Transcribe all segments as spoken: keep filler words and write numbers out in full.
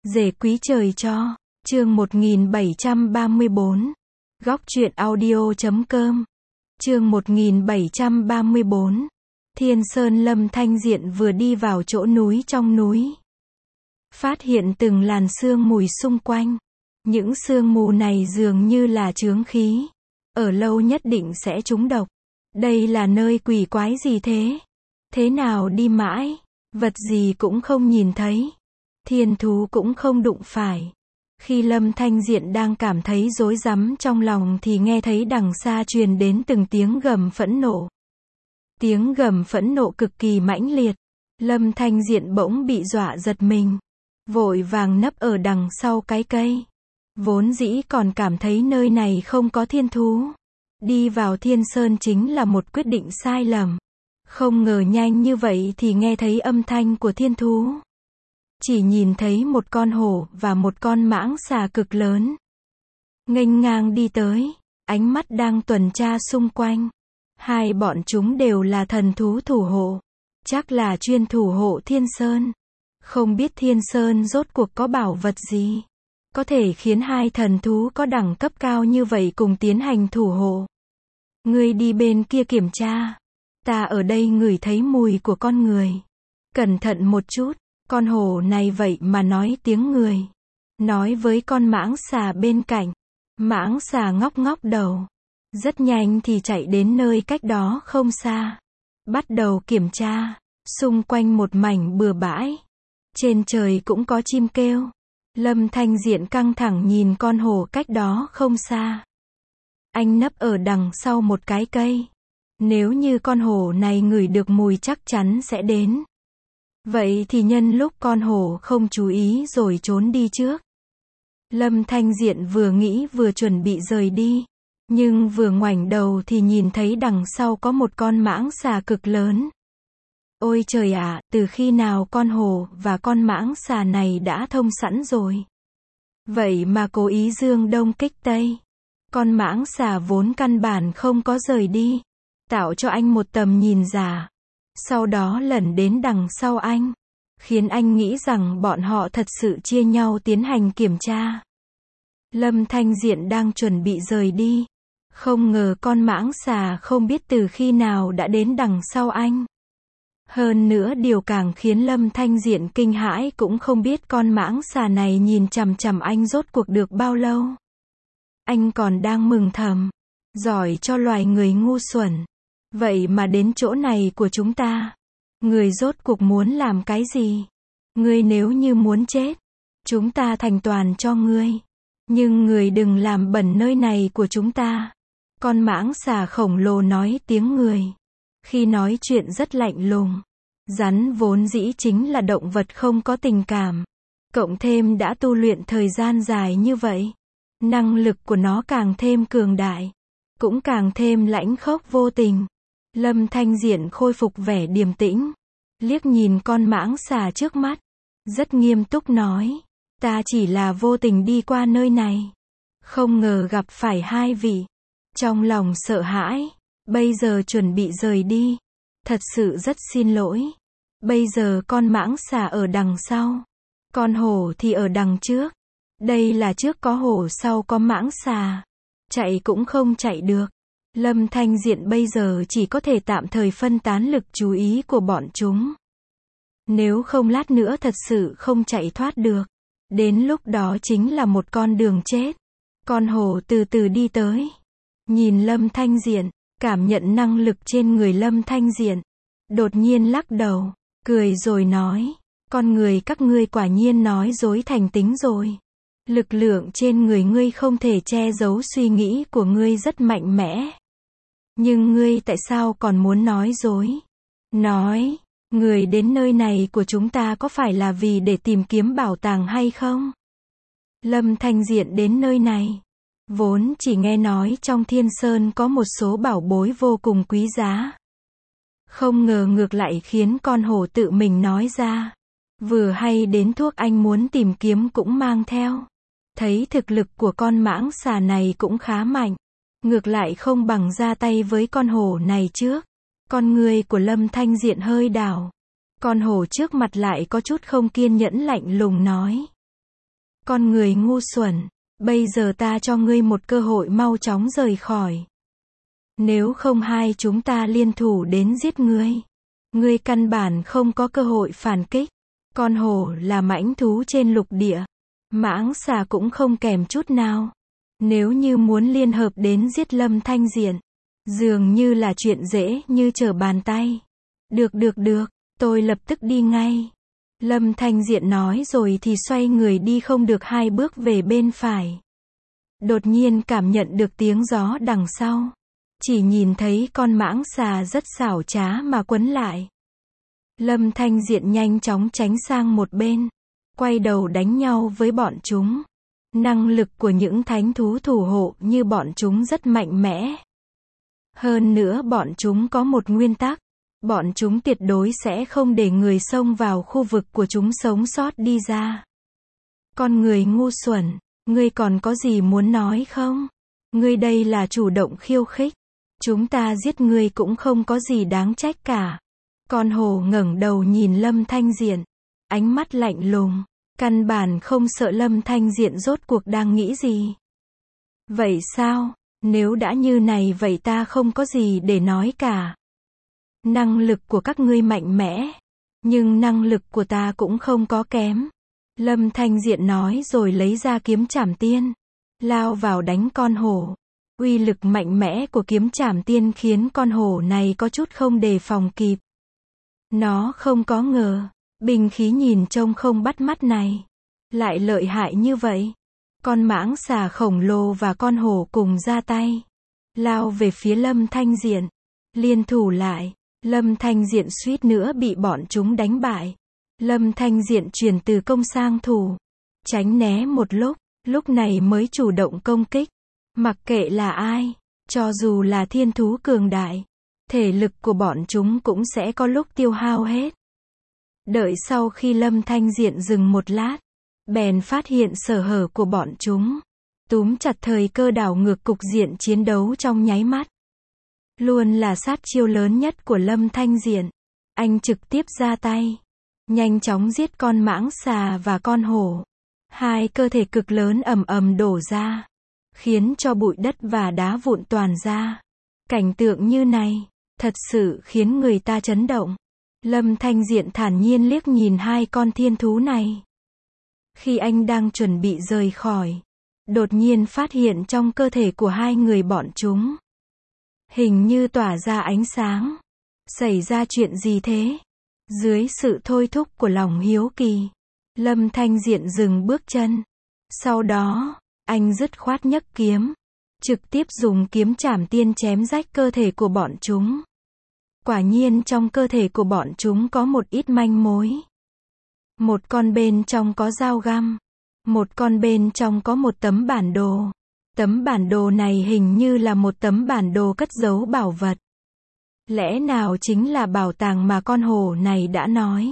Rể quý trời cho. Chương một nghìn bảy trăm ba mươi bốn. Góc truyện audio.com. Chương một nghìn bảy trăm ba mươi bốn. Thiên Sơn. Lâm Thanh Diện vừa đi vào chỗ núi trong núi, phát hiện từng làn sương mù xung quanh. Những sương mù này dường như là chướng khí, ở lâu nhất định sẽ trúng độc. Đây là nơi quỷ quái gì thế? Thế nào đi mãi, vật gì cũng không nhìn thấy, thiên thú cũng không đụng phải. Khi Lâm Thanh Diện đang cảm thấy rối rắm trong lòng thì nghe thấy đằng xa truyền đến từng tiếng gầm phẫn nộ. Tiếng gầm phẫn nộ cực kỳ mãnh liệt. Lâm Thanh Diện bỗng bị dọa giật mình, vội vàng nấp ở đằng sau cái cây. Vốn dĩ còn cảm thấy nơi này không có thiên thú, đi vào Thiên Sơn chính là một quyết định sai lầm. Không ngờ nhanh như vậy thì nghe thấy âm thanh của thiên thú. Chỉ nhìn thấy một con hổ và một con mãng xà cực lớn, nghênh ngang đi tới, ánh mắt đang tuần tra xung quanh. Hai bọn chúng đều là thần thú thủ hộ, chắc là chuyên thủ hộ Thiên Sơn. Không biết Thiên Sơn rốt cuộc có bảo vật gì, có thể khiến hai thần thú có đẳng cấp cao như vậy cùng tiến hành thủ hộ. Ngươi đi bên kia kiểm tra, ta ở đây ngửi thấy mùi của con người. Cẩn thận một chút, con hổ này vậy mà nói tiếng người. Nói với con mãng xà bên cạnh. Mãng xà ngóc ngóc đầu, rất nhanh thì chạy đến nơi cách đó không xa, bắt đầu kiểm tra. Xung quanh một mảnh bừa bãi, trên trời cũng có chim kêu. Lâm Thanh Diện căng thẳng nhìn con hổ cách đó không xa. Anh nấp ở đằng sau một cái cây. Nếu như con hổ này ngửi được mùi chắc chắn sẽ đến. Vậy thì nhân lúc con hổ không chú ý rồi trốn đi trước. Lâm Thanh Diện vừa nghĩ vừa chuẩn bị rời đi, nhưng vừa ngoảnh đầu thì nhìn thấy đằng sau có một con mãng xà cực lớn. Ôi trời ạ, từ khi nào con hổ và con mãng xà này đã thông sẵn rồi? Vậy mà cố ý dương đông kích tây. Con mãng xà vốn căn bản không có rời đi, tạo cho anh một tầm nhìn giả. Sau đó lẩn đến đằng sau anh, khiến anh nghĩ rằng bọn họ thật sự chia nhau tiến hành kiểm tra. Lâm Thanh Diện đang chuẩn bị rời đi, không ngờ con mãng xà không biết từ khi nào đã đến đằng sau anh. Hơn nữa điều càng khiến Lâm Thanh Diện kinh hãi cũng không biết con mãng xà này nhìn chằm chằm anh rốt cuộc được bao lâu. Anh còn đang mừng thầm, giỏi cho loài người ngu xuẩn. Vậy mà đến chỗ này của chúng ta, người rốt cuộc muốn làm cái gì? Ngươi nếu như muốn chết, chúng ta thành toàn cho ngươi. Nhưng người đừng làm bẩn nơi này của chúng ta. Con mãng xà khổng lồ nói tiếng người. Khi nói chuyện rất lạnh lùng. Rắn vốn dĩ chính là động vật không có tình cảm. Cộng thêm đã tu luyện thời gian dài như vậy, năng lực của nó càng thêm cường đại, cũng càng thêm lãnh khốc vô tình. Lâm Thanh Diện khôi phục vẻ điềm tĩnh, liếc nhìn con mãng xà trước mắt, rất nghiêm túc nói, ta chỉ là vô tình đi qua nơi này, không ngờ gặp phải hai vị. Trong lòng sợ hãi, bây giờ chuẩn bị rời đi, thật sự rất xin lỗi. Bây giờ con mãng xà ở đằng sau, con hổ thì ở đằng trước. Đây là trước có hổ sau có mãng xà, chạy cũng không chạy được. Lâm Thanh Diện bây giờ chỉ có thể tạm thời phân tán lực chú ý của bọn chúng. Nếu không lát nữa thật sự không chạy thoát được, đến lúc đó chính là một con đường chết. Con hổ từ từ đi tới, nhìn Lâm Thanh Diện, cảm nhận năng lực trên người Lâm Thanh Diện, đột nhiên lắc đầu, cười rồi nói, con người các ngươi quả nhiên nói dối thành tính rồi. Lực lượng trên người ngươi không thể che giấu suy nghĩ của ngươi rất mạnh mẽ. Nhưng ngươi tại sao còn muốn nói dối? Nói, người đến nơi này của chúng ta có phải là vì để tìm kiếm bảo tàng hay không? Lâm Thanh Diện đến nơi này, vốn chỉ nghe nói trong Thiên Sơn có một số bảo bối vô cùng quý giá. Không ngờ ngược lại khiến con hổ tự mình nói ra. Vừa hay đến thuốc anh muốn tìm kiếm cũng mang theo. Thấy thực lực của con mãng xà này cũng khá mạnh, ngược lại không bằng ra tay với con hổ này trước. Con người của Lâm Thanh Diện hơi đảo. Con hổ trước mặt lại có chút không kiên nhẫn lạnh lùng nói, Con người ngu xuẩn, bây giờ ta cho ngươi một cơ hội mau chóng rời khỏi. Nếu không hai chúng ta liên thủ đến giết ngươi. Ngươi căn bản không có cơ hội phản kích. Con hổ là mãnh thú trên lục địa. Mãng xà cũng không kèm chút nào. Nếu như muốn liên hợp đến giết Lâm Thanh Diện, dường như là chuyện dễ như trở bàn tay. Được được được, tôi lập tức đi ngay. Lâm Thanh Diện nói rồi thì xoay người đi không được hai bước về bên phải. Đột nhiên cảm nhận được tiếng gió đằng sau. Chỉ nhìn thấy con mãng xà rất xảo trá mà quấn lại. Lâm Thanh Diện nhanh chóng tránh sang một bên. Quay đầu đánh nhau với bọn chúng. Năng lực của những thánh thú thủ hộ như bọn chúng rất mạnh mẽ. Hơn nữa bọn chúng có một nguyên tắc. Bọn chúng tuyệt đối sẽ không để người xông vào khu vực của chúng sống sót đi ra. Con người ngu xuẩn, ngươi còn có gì muốn nói không? Ngươi đây là chủ động khiêu khích. Chúng ta giết ngươi cũng không có gì đáng trách cả. Con hổ ngẩng đầu nhìn Lâm Thanh Diện. Ánh mắt lạnh lùng. Căn bản không sợ Lâm Thanh Diện rốt cuộc đang nghĩ gì. Vậy sao? Nếu đã như này vậy ta không có gì để nói cả. Năng lực của các ngươi mạnh mẽ. Nhưng năng lực của ta cũng không có kém. Lâm Thanh Diện nói rồi lấy ra kiếm trảm tiên. Lao vào đánh con hổ. Uy lực mạnh mẽ của kiếm trảm tiên khiến con hổ này có chút không đề phòng kịp. Nó không có ngờ. Binh khí nhìn trông không bắt mắt này. Lại lợi hại như vậy. Con mãng xà khổng lồ và con hổ cùng ra tay. Lao về phía Lâm Thanh Diện. Liên thủ lại. Lâm Thanh Diện suýt nữa bị bọn chúng đánh bại. Lâm Thanh Diện chuyển từ công sang thủ. Tránh né một lúc. Lúc này mới chủ động công kích. Mặc kệ là ai. Cho dù là thiên thú cường đại. Thể lực của bọn chúng cũng sẽ có lúc tiêu hao hết. Đợi sau khi Lâm Thanh Diện dừng một lát, bèn phát hiện sở hở của bọn chúng. Túm chặt thời cơ đảo ngược cục diện chiến đấu trong nháy mắt. Luôn là sát chiêu lớn nhất của Lâm Thanh Diện. Anh trực tiếp ra tay. Nhanh chóng giết con mãng xà và con hổ. Hai cơ thể cực lớn ầm ầm đổ ra. Khiến cho bụi đất và đá vụn toàn ra. Cảnh tượng như này, thật sự khiến người ta chấn động. Lâm Thanh Diện thản nhiên liếc nhìn hai con thiên thú này. Khi anh đang chuẩn bị rời khỏi, đột nhiên phát hiện trong cơ thể của hai người bọn chúng hình như tỏa ra ánh sáng. Xảy ra chuyện gì thế? Dưới sự thôi thúc của lòng hiếu kỳ, Lâm Thanh Diện dừng bước chân. Sau đó, anh dứt khoát nhấc kiếm, trực tiếp dùng kiếm trảm tiên chém rách cơ thể của bọn chúng. Quả nhiên trong cơ thể của bọn chúng có một ít manh mối. Một con bên trong có dao găm. Một con bên trong có một tấm bản đồ. Tấm bản đồ này hình như là một tấm bản đồ cất giấu bảo vật. Lẽ nào chính là bảo tàng mà con hổ này đã nói?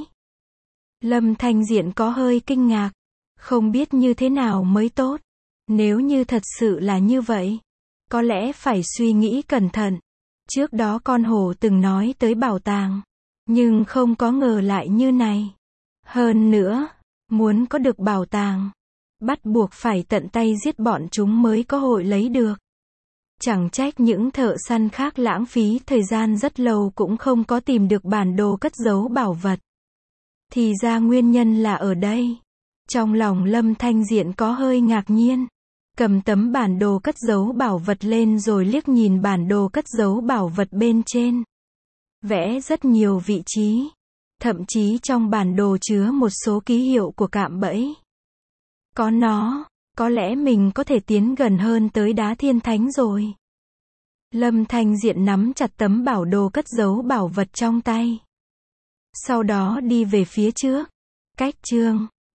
Lâm Thanh Diện có hơi kinh ngạc. Không biết như thế nào mới tốt. Nếu như thật sự là như vậy, có lẽ phải suy nghĩ cẩn thận. Trước đó con hổ từng nói tới bảo tàng, nhưng không có ngờ lại như này. Hơn nữa, muốn có được bảo tàng, bắt buộc phải tận tay giết bọn chúng mới có hội lấy được. Chẳng trách những thợ săn khác lãng phí thời gian rất lâu cũng không có tìm được bản đồ cất giấu bảo vật. Thì ra nguyên nhân là ở đây. Trong lòng Lâm Thanh Diện có hơi ngạc nhiên. Cầm tấm bản đồ cất giấu bảo vật lên rồi liếc nhìn bản đồ cất giấu bảo vật bên trên. Vẽ rất nhiều vị trí. Thậm chí trong bản đồ chứa một số ký hiệu của cạm bẫy. Có nó, có lẽ mình có thể tiến gần hơn tới đá thiên thánh rồi. Lâm Thanh Diện nắm chặt tấm bảo đồ cất giấu bảo vật trong tay. Sau đó đi về phía trước. Cách chương